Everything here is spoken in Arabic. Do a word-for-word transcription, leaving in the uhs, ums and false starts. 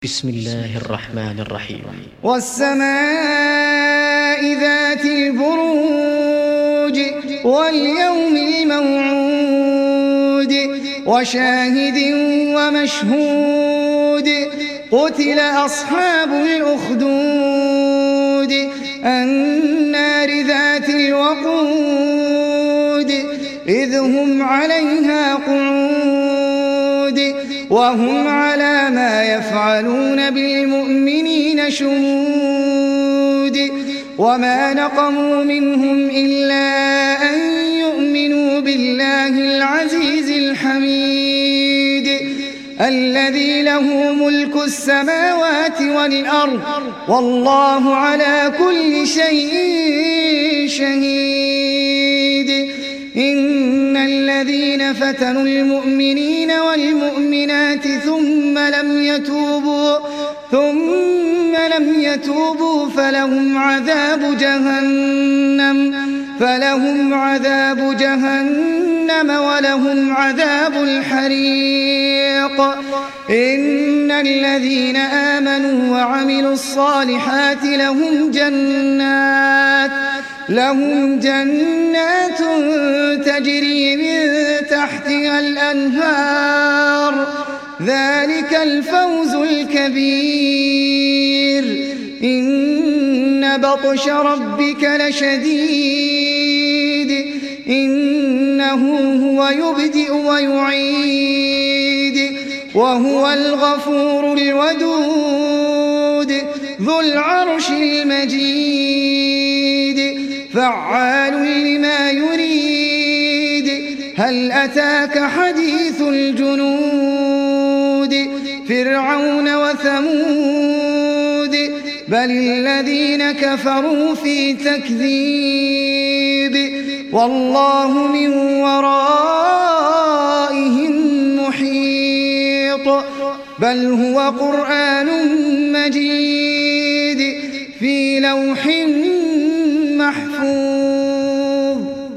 بسم الله الرحمن الرحيم. والسماء ذات البروج واليوم الموعود وشاهد ومشهود قتل أصحاب الأخدود النار ذات الوقود إذ هم عليها قعود وهم على ما يفعلون بالمؤمنين شهود وما نقموا منهم إلا أن يؤمنوا بالله العزيز الحميد الذي له ملك السماوات والأرض والله على كل شيء شهيد. إن الذين فتنوا المؤمنين والمؤمنات ثم لم يتوبوا ثم لم يتوبوا فلهم عذاب جهنم فلهم عذاب جهنم ولهم عذاب الحريق. إن الذين آمنوا وعملوا الصالحات لهم جنات لهم جنات تجري من تحتها الأنهار ذلك الفوز الكبير. إن بطش ربك لشديد إنه هو يبدئ ويعيد وهو الغفور الودود ذو العرش المجيد فعال لما يريد. هل أتاك حديث الجنود فرعون وثمود بل الذين كفروا في تكذيب والله من ورائهم محيط. بل هو قرآن مجيد في لوح محفوظ.